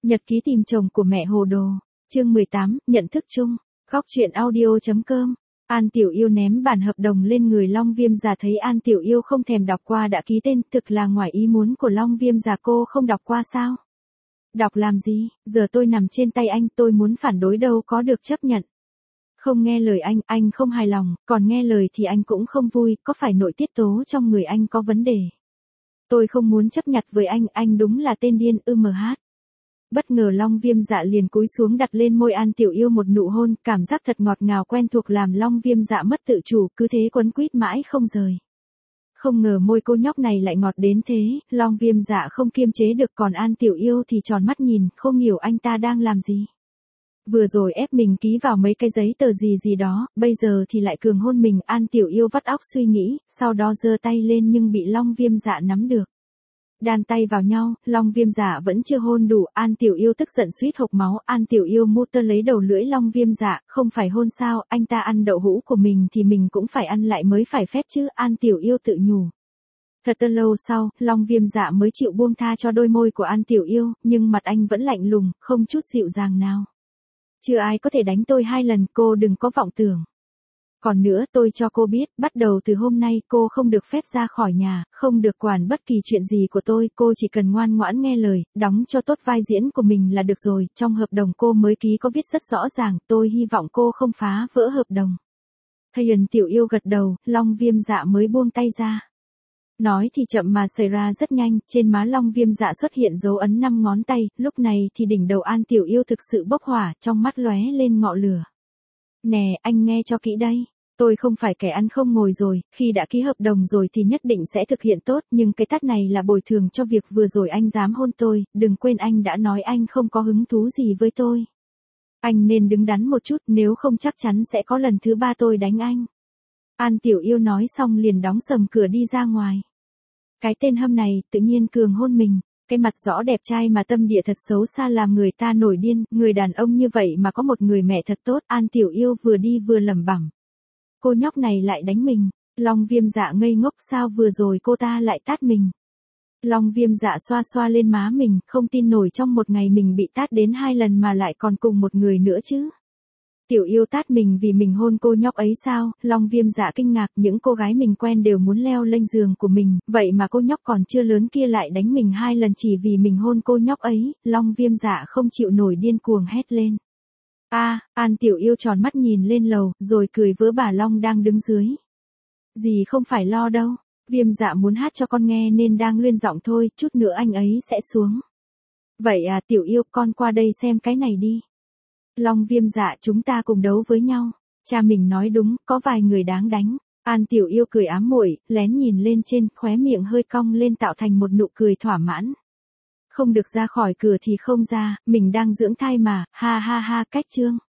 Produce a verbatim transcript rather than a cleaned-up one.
Nhật ký tìm chồng của mẹ hồ đồ. Chương mười tám, nhận thức chung. Góc truyện audio.com. An Tiểu Yêu ném bản hợp đồng lên người Long Viêm Giả, thấy An Tiểu Yêu không thèm đọc qua đã ký tên, thực là ngoài ý muốn của Long Viêm Giả. Cô không đọc qua sao? Đọc làm gì, giờ tôi nằm trên tay anh, tôi muốn phản đối đâu có được chấp nhận. Không nghe lời anh, anh không hài lòng, còn nghe lời thì anh cũng không vui, có phải nội tiết tố trong người anh có vấn đề? Tôi không muốn chấp nhận với anh, anh đúng là tên điên, ư mh. Bất ngờ Long Viêm Dạ liền cúi xuống đặt lên môi An Tiểu Yêu một nụ hôn, cảm giác thật ngọt ngào quen thuộc làm Long Viêm Dạ mất tự chủ, cứ thế quấn quýt mãi không rời. Không ngờ môi cô nhóc này lại ngọt đến thế, Long Viêm Dạ không kiềm chế được, còn An Tiểu Yêu thì tròn mắt nhìn, không hiểu anh ta đang làm gì. Vừa rồi ép mình ký vào mấy cái giấy tờ gì gì đó, bây giờ thì lại cường hôn mình. An Tiểu Yêu vắt óc suy nghĩ, sau đó giơ tay lên nhưng bị Long Viêm Dạ nắm được. Đan tay vào nhau, Long Viêm Dạ vẫn chưa hôn đủ, An Tiểu Yêu tức giận suýt hộc máu. An Tiểu Yêu mút tơ lấy đầu lưỡi Long Viêm Dạ, không phải hôn sao, anh ta ăn đậu hũ của mình thì mình cũng phải ăn lại mới phải phép chứ, An Tiểu Yêu tự nhủ. Thật lâu sau, Long Viêm Dạ mới chịu buông tha cho đôi môi của An Tiểu Yêu, nhưng mặt anh vẫn lạnh lùng, không chút dịu dàng nào. Chưa ai có thể đánh tôi hai lần, cô đừng có vọng tưởng. Còn nữa, tôi cho cô biết, bắt đầu từ hôm nay cô không được phép ra khỏi nhà, không được quản bất kỳ chuyện gì của tôi, cô chỉ cần ngoan ngoãn nghe lời, đóng cho tốt vai diễn của mình là được rồi. Trong hợp đồng cô mới ký có viết rất rõ ràng, tôi hy vọng cô không phá vỡ hợp đồng. Thấy An Tiểu Yêu gật đầu, Long Viêm Dạ mới buông tay ra. Nói thì chậm mà xảy ra rất nhanh, trên má Long Viêm Dạ xuất hiện dấu ấn năm ngón tay, lúc này thì đỉnh đầu An Tiểu Yêu thực sự bốc hỏa, trong mắt lóe lên ngọn lửa. Nè, anh nghe cho kỹ đây. Tôi không phải kẻ ăn không ngồi rồi, khi đã ký hợp đồng rồi thì nhất định sẽ thực hiện tốt, nhưng cái tát này là bồi thường cho việc vừa rồi anh dám hôn tôi, đừng quên anh đã nói anh không có hứng thú gì với tôi. Anh nên đứng đắn một chút, nếu không chắc chắn sẽ có lần thứ ba tôi đánh anh. An Tiểu Yêu nói xong liền đóng sầm cửa đi ra ngoài. Cái tên hâm này, tự nhiên cường hôn mình, cái mặt rõ đẹp trai mà tâm địa thật xấu xa làm người ta nổi điên, người đàn ông như vậy mà có một người mẹ thật tốt. An Tiểu Yêu vừa đi vừa lẩm bẩm. Cô nhóc này lại đánh mình, Long Viêm Dạ ngây ngốc, sao vừa rồi cô ta lại tát mình. Long Viêm Dạ xoa xoa lên má mình, không tin nổi trong một ngày mình bị tát đến hai lần mà lại còn cùng một người nữa chứ. Tiểu Yêu tát mình vì mình hôn cô nhóc ấy sao? Long Viêm Dạ kinh ngạc, những cô gái mình quen đều muốn leo lên giường của mình, vậy mà cô nhóc còn chưa lớn kia lại đánh mình hai lần chỉ vì mình hôn cô nhóc ấy. Long Viêm Dạ không chịu nổi điên cuồng hét lên. A, à, An Tiểu Yêu tròn mắt nhìn lên lầu, rồi cười với bà Long đang đứng dưới. Dì không phải lo đâu, Viêm Dạ muốn hát cho con nghe nên đang luyên giọng thôi, chút nữa anh ấy sẽ xuống. Vậy à Tiểu Yêu, con qua đây xem cái này đi. Long Viêm Dạ, chúng ta cùng đấu với nhau. Cha mình nói đúng, có vài người đáng đánh. An Tiểu Yêu cười ám muội, lén nhìn lên trên, khóe miệng hơi cong lên tạo thành một nụ cười thỏa mãn. Không được ra khỏi cửa thì không ra, mình đang dưỡng thai mà, ha ha ha, cách chương.